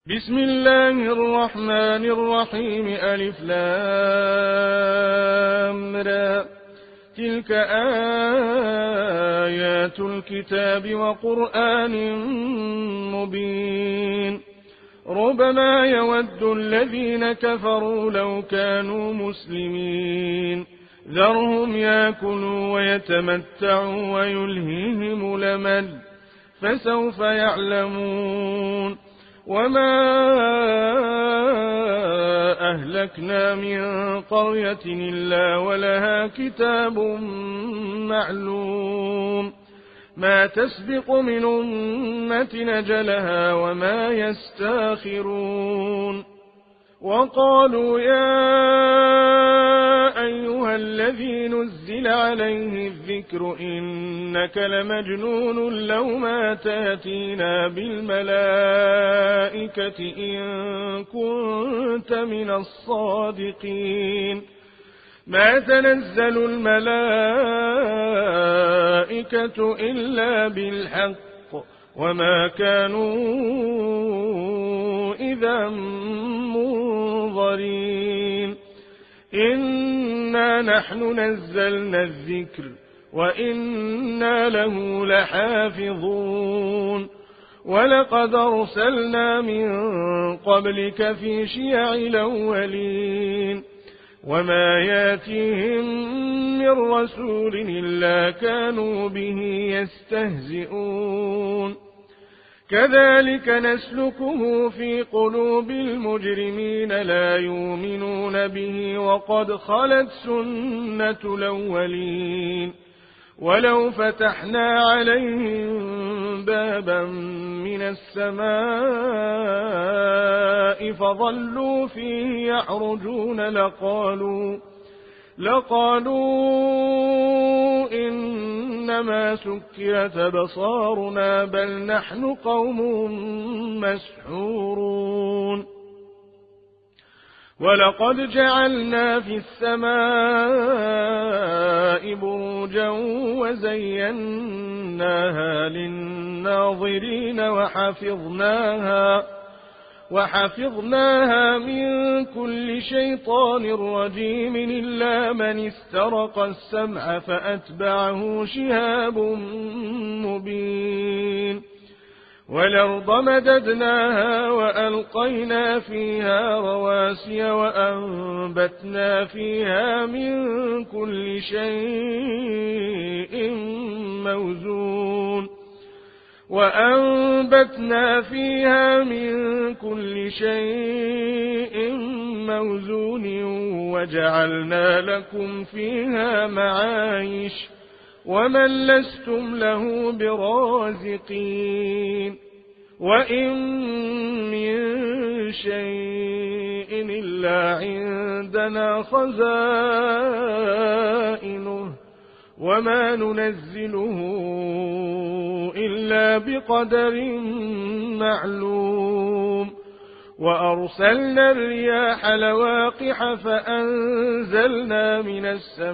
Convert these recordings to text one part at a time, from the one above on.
بسم الله الرحمن الرحيم ألف لام را تلك آيات الكتاب وقرآن مبين ربما يود الذين كفروا لو كانوا مسلمين ذرهم يأكلوا ويتمتعوا ويلهيهم الأمل فسوف يعلمون وما أهلكنا من قرية إلا ولها كتاب معلوم ما تسبق من أمة أجلها وما يستاخرون وقالوا يا أيها الذي نزل عليه الذكر إنك لمجنون لو ما تأتينا بالملائكة إن كنت من الصادقين ما تنزل الملائكة إلا بالحق وما كانوا إذا منظرين إنا نحن نزلنا الذكر وإنا له لحافظون ولقد أرسلنا من قبلك في شيع الأولين وما ياتيهم من رسول إلا كانوا به يستهزئون كذلك نسلكه في قلوب المجرمين لا يؤمنون به وقد خلت سنة الأولين ولو فتحنا عليهم بابا من السماء فظلوا فيه يعرجون لقالوا إنما سكرت أبصارنا بل نحن قوم مسحورون ولقد جعلنا في السماء بروجا وزيناها للناظرين وحفظناها من كل شيطان رجيم إلا من استرق السمع فأتبعه شهاب مبين والأرض مددناها وألقينا فيها رواسي وأنبتنا فيها من كل شيء موزون وجعلنا لكم فيها معايش ومن لستم له برازقين وإن من شيء إلا عندنا خزائنه وما ننزله إلا بقدر معلوم وأرسلنا الرياح لواقح فأنزلنا من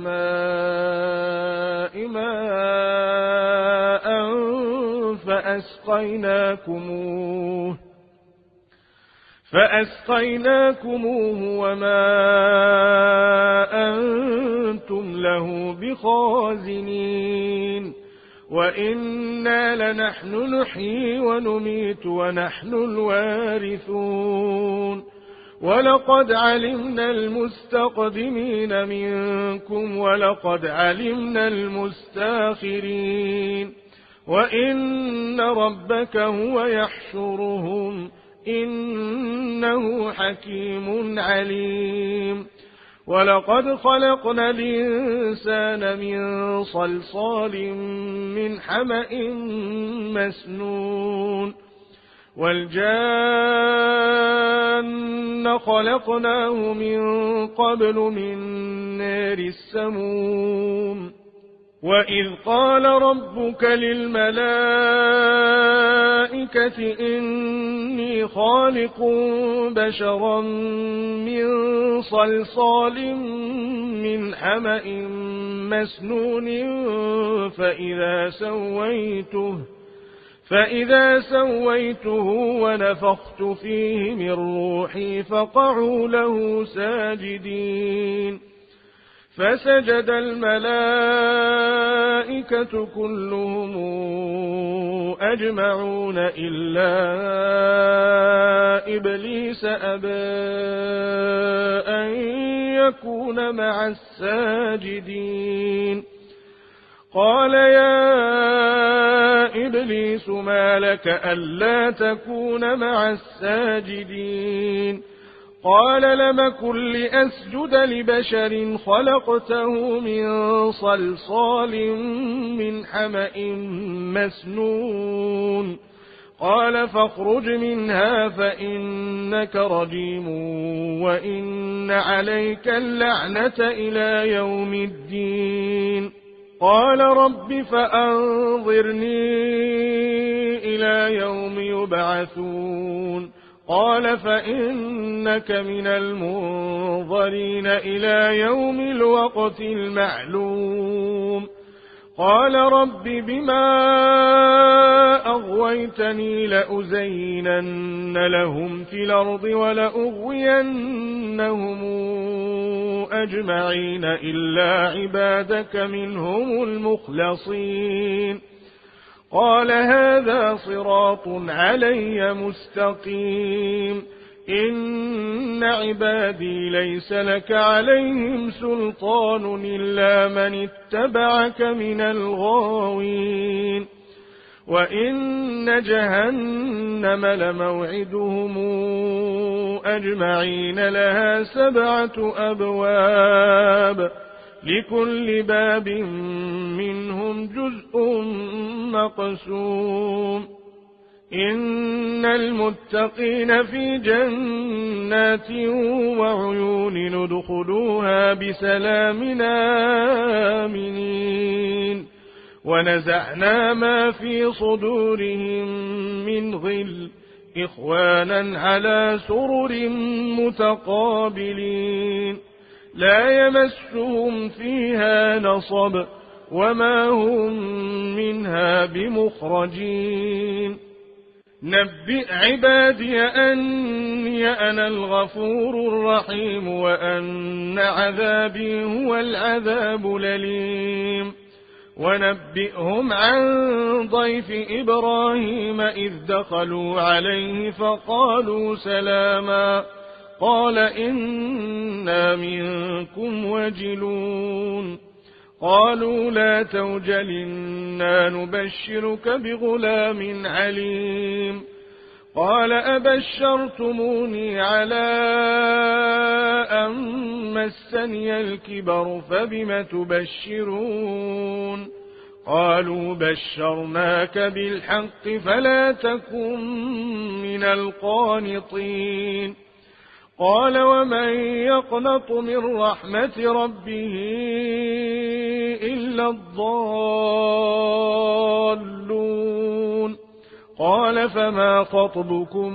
السماء ماء فأسقيناكموه وما أنتم له بخازنين وإنا لنحن نحيي ونميت ونحن الوارثون ولقد علمنا المستقدمين منكم ولقد علمنا المستاخرين وإن ربك هو يحشرهم إنه حكيم عليم ولقد خلقنا الإنسان من صلصال من حمأ مسنون والجان خلقناه من قبل من نار السموم وإذ قال ربك للملائكة إني خالق بشرا من صلصال من حمأ مسنون فإذا سويته ونفخت فيه من روحي فقعوا له ساجدين فسجد الملائكة كلهم أجمعون إلا إبليس أبى أن يكون مع الساجدين قال يا إبليس ما لك ألا تكون مع الساجدين قال لم كن لأسجد لبشر خلقته من صلصال من حمأ مسنون قال فاخرج منها فإنك رجيم وإن عليك اللعنة إلى يوم الدين قال رب فأنظرني إلى يوم يبعثون قال فإنك من المنظرين إلى يوم الوقت المعلوم قال رب بما أغويتني لأزينن لهم في الأرض ولأغوينهم أجمعين إلا عبادك منهم المخلصين قال هذا صراط علي مستقيم إن عبادي ليس لك عليهم سلطان إلا من اتبعك من الغاوين وإن جهنم لموعدهم أجمعين لها 7 أبواب لكل باب منهم جزء مقسوم إن المتقين في جنات وعيون ادخلوها بسلام آمنين ونزعنا ما في صدورهم من غل إخوانا على سرر متقابلين لا يمسهم فيها نصب وما هم منها بمخرجين نبئ عبادي أني أنا الغفور الرحيم وأن عذابي هو العذاب الأليم ونبئهم عن ضيف إبراهيم إذ دخلوا عليه فقالوا سلاما قال إنا منكم وجلون قالوا لا توجل إنا نبشرك بغلام عليم قال أبشرتموني على أن مسني الكبر فبم تبشرون قالوا بشرناك بالحق فلا تكن من القانطين قال ومن يقنط من رحمة ربه إلا الضالون قال فما خطبكم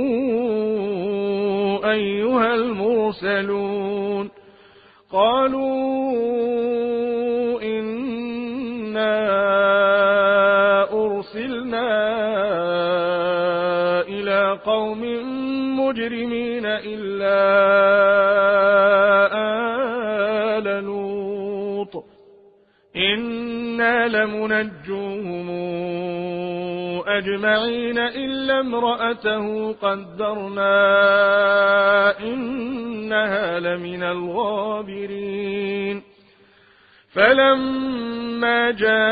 أيها المرسلون قالوا إنا أرسلنا إلى قوم مجرمين إلا آل لوط إنا لمنجوهم أجمعين إلا امرأته قدرنا إنها لمن الغابرين فلما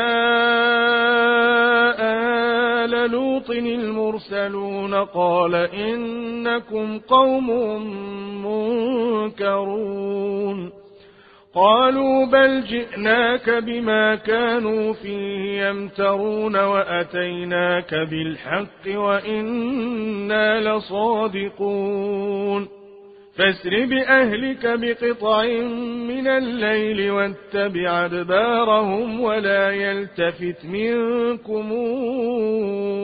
جاء آل لوط المرسلون قال إنكم قوم منكرون قالوا بل جئناك بما كانوا فيه يمترون وأتيناك بالحق وإنا لصادقون فاسر بأهلك بقطع من الليل واتبع أدبارهم ولا يلتفت منكم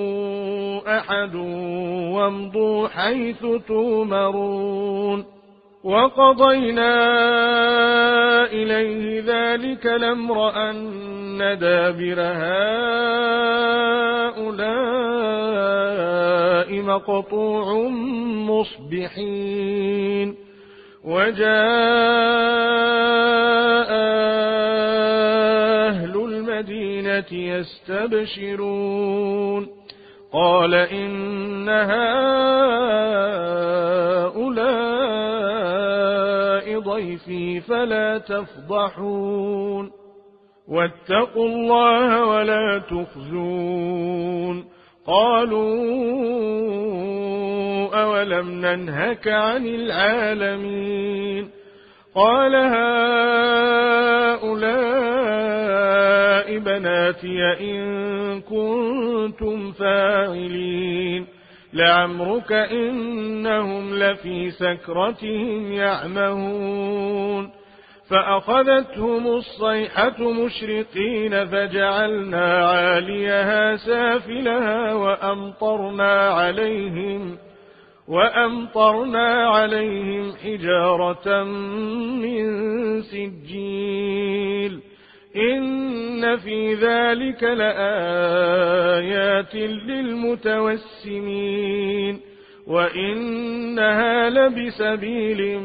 أحد وامضوا حيث تؤمرون وقضينا إليه ذلك الأمر أن دابر هؤلاء مقطوع مصبحين وجاء أهل المدينة يستبشرون قال إن هؤلاء ضيفي فلا تفضحون واتقوا الله ولا تخزون قالوا أولم ننهك عن العالمين قال هؤلاء بناتي إن كنتم فاعلين لعمرك إنهم لفي سكرتهم يعمهون فأخذتهم الصيحة مشرقين فجعلنا عاليها سافلها وأمطرنا عليهم حجارة من سجيل إن في ذلك لآيات للمتوسمين وإنها لبسبيل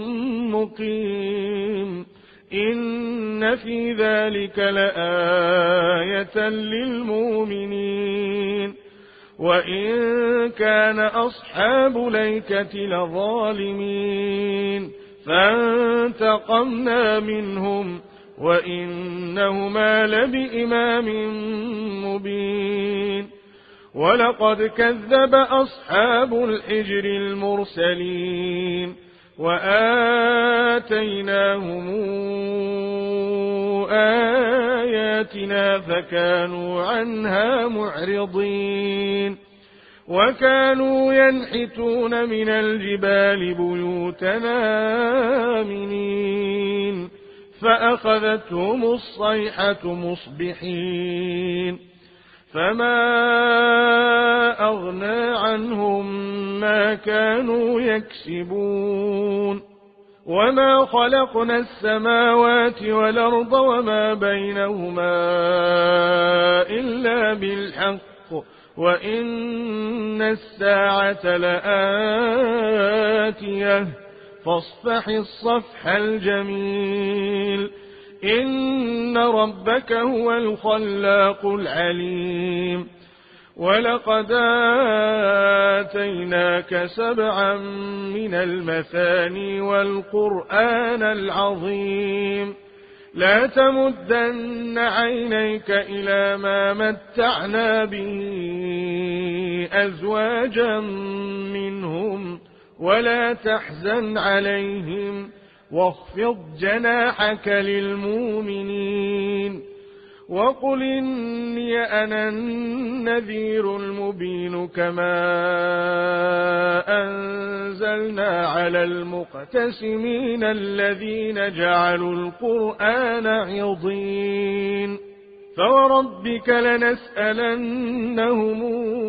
مقيم إن في ذلك لآية للمؤمنين وإن كان أصحاب ليكة لظالمين فانتقمنا منهم وإنهما لبإمام مبين ولقد كذب أصحاب الحجر المرسلين وآتيناهم آياتنا فكانوا عنها معرضين وكانوا ينحتون من الجبال بيوتنا آمنين فأخذتهم الصيحة مصبحين فما أغنى عنهم ما كانوا يكسبون وما خلقنا السماوات والأرض وما بينهما إلا بالحق وإن الساعة لآتية فاصفح الصفح الجميل إن ربك هو الخلاق العليم ولقد آتيناك 7 من المثاني والقرآن العظيم لا تمدن عينيك إلى ما متعنا به أزواجا منهم ولا تحزن عليهم واخفض جناحك للمؤمنين وقل إني أنا النذير المبين كما أنزلنا على المقتسمين الذين جعلوا القرآن عضين فوربك لنسألنهم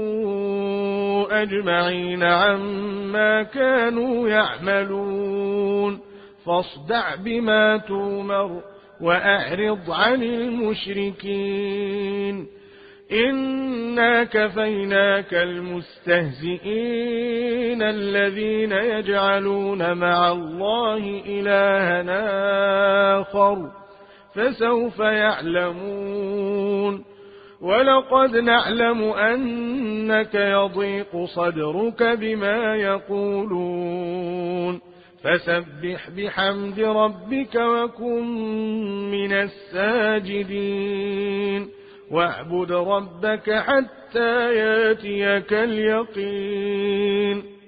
أجمعين عما كانوا يعملون فاصدع بما تؤمر وأعرض عن المشركين إنا كفيناك المستهزئين الذين يجعلون مع الله إلها آخر فسوف يعلمون ولقد نعلم أنك يضيق صدرك بما يقولون فسبح بحمد ربك وكن من الساجدين واعبد ربك حتى ياتيك اليقين